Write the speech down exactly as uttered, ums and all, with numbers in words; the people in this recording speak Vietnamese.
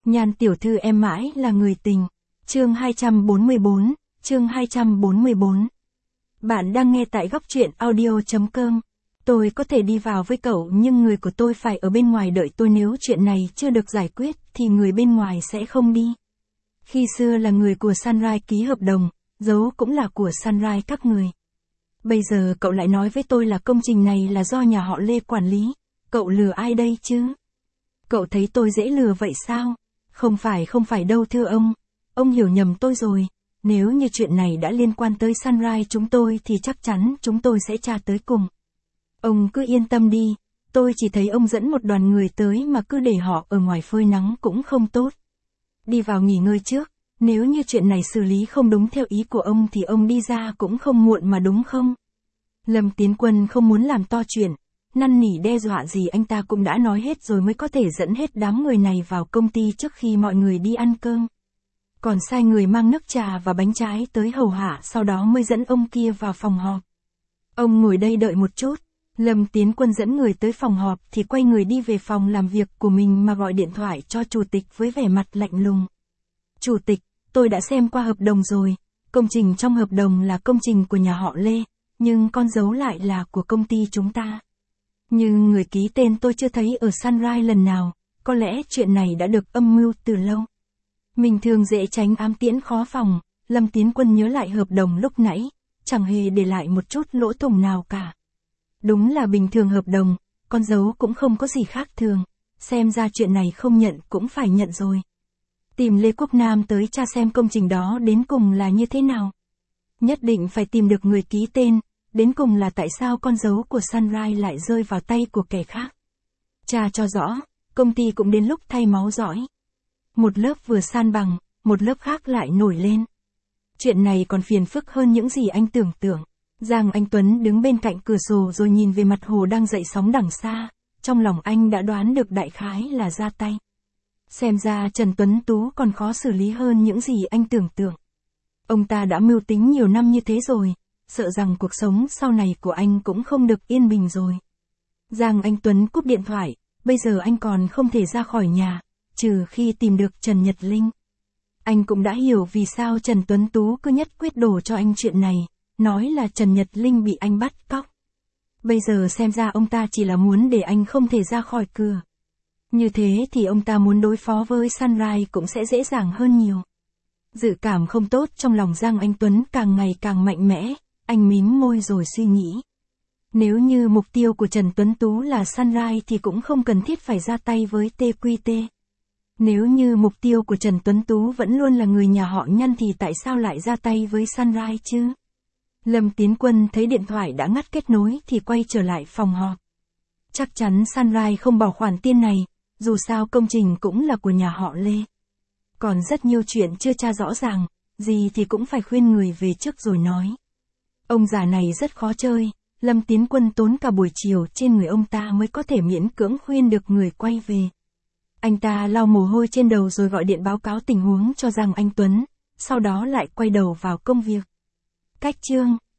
Nhan tiểu thư em mãi là người tình. Chương hai trăm bốn mươi bốn, chương hai trăm bốn mươi bốn. Bạn đang nghe tại góc truyện audio chấm com. Tôi có thể đi vào với cậu nhưng người của tôi phải ở bên ngoài đợi tôi, nếu chuyện này chưa được giải quyết thì người bên ngoài sẽ không đi. Khi xưa là người của Sunrise ký hợp đồng, dấu cũng là của Sunrise các người. Bây giờ cậu lại nói với tôi là công trình này là do nhà họ Lê quản lý. Cậu lừa ai đây chứ? Cậu thấy tôi dễ lừa vậy sao? Không phải không phải đâu thưa ông. Ông hiểu nhầm tôi rồi. Nếu như chuyện này đã liên quan tới Sunrise chúng tôi thì chắc chắn chúng tôi sẽ tra tới cùng. Ông cứ yên tâm đi. Tôi chỉ thấy ông dẫn một đoàn người tới mà cứ để họ ở ngoài phơi nắng cũng không tốt. Đi vào nghỉ ngơi trước. Nếu như chuyện này xử lý không đúng theo ý của ông thì ông đi ra cũng không muộn mà, đúng không? Lâm Tiến Quân không muốn làm to chuyện. Năn nỉ đe dọa gì anh ta cũng đã nói hết rồi mới có thể dẫn hết đám người này vào công ty trước khi mọi người đi ăn cơm. Còn sai người mang nước trà và bánh trái tới hầu hạ, sau đó mới dẫn ông kia vào phòng họp. Ông ngồi đây đợi một chút. Lâm Tiến Quân dẫn người tới phòng họp thì quay người đi về phòng làm việc của mình mà gọi điện thoại cho chủ tịch với vẻ mặt lạnh lùng. Chủ tịch, tôi đã xem qua hợp đồng rồi. Công trình trong hợp đồng là công trình của nhà họ Lê, nhưng con dấu lại là của công ty chúng ta. Nhưng người ký tên tôi chưa thấy ở Sunrise lần nào, có lẽ chuyện này đã được âm mưu từ lâu. Mình thường dễ tránh ám tiễn khó phòng. Lâm Tiến Quân nhớ lại hợp đồng lúc nãy, chẳng hề để lại một chút lỗ thủng nào cả. Đúng là bình thường hợp đồng, con dấu cũng không có gì khác thường, xem ra chuyện này không nhận cũng phải nhận rồi. Tìm Lê Quốc Nam tới tra xem công trình đó đến cùng là như thế nào. Nhất định phải tìm được người ký tên, đến cùng là tại sao con dấu của Sunrise lại rơi vào tay của kẻ khác. Tra cho rõ, công ty cũng đến lúc thay máu dõi. Một lớp vừa san bằng, một lớp khác lại nổi lên. Chuyện này còn phiền phức hơn những gì anh tưởng tượng. Giang Anh Tuấn đứng bên cạnh cửa sổ rồi nhìn về mặt hồ đang dậy sóng đằng xa, trong lòng anh đã đoán được đại khái là ra tay. Xem ra Trần Tuấn Tú còn khó xử lý hơn những gì anh tưởng tượng. Ông ta đã mưu tính nhiều năm như thế rồi, sợ rằng cuộc sống sau này của anh cũng không được yên bình rồi. Giang Anh Tuấn cúp điện thoại, bây giờ anh còn không thể ra khỏi nhà, trừ khi tìm được Trần Nhật Linh. Anh cũng đã hiểu vì sao Trần Tuấn Tú cứ nhất quyết đổ cho anh chuyện này, nói là Trần Nhật Linh bị anh bắt cóc. Bây giờ xem ra ông ta chỉ là muốn để anh không thể ra khỏi cửa. Như thế thì ông ta muốn đối phó với Sunrise cũng sẽ dễ dàng hơn nhiều. Dự cảm không tốt trong lòng Giang Anh Tuấn càng ngày càng mạnh mẽ, anh mím môi rồi suy nghĩ. Nếu như mục tiêu của Trần Tuấn Tú là Sunrise thì cũng không cần thiết phải ra tay với tê quy tê. Nếu như mục tiêu của Trần Tuấn Tú vẫn luôn là người nhà họ Nhân thì tại sao lại ra tay với Sunrise chứ? Lâm Tiến Quân thấy điện thoại đã ngắt kết nối thì quay trở lại phòng họp. Chắc chắn Sunrise không bỏ khoản tiền này, dù sao công trình cũng là của nhà họ Lê. Còn rất nhiều chuyện chưa tra rõ ràng, gì thì cũng phải khuyên người về trước rồi nói. Ông già này rất khó chơi, Lâm Tiến Quân tốn cả buổi chiều trên người ông ta mới có thể miễn cưỡng khuyên được người quay về. Anh ta lau mồ hôi trên đầu rồi gọi điện báo cáo tình huống cho Giang Anh Tuấn, sau đó lại quay đầu vào công việc. Cách chương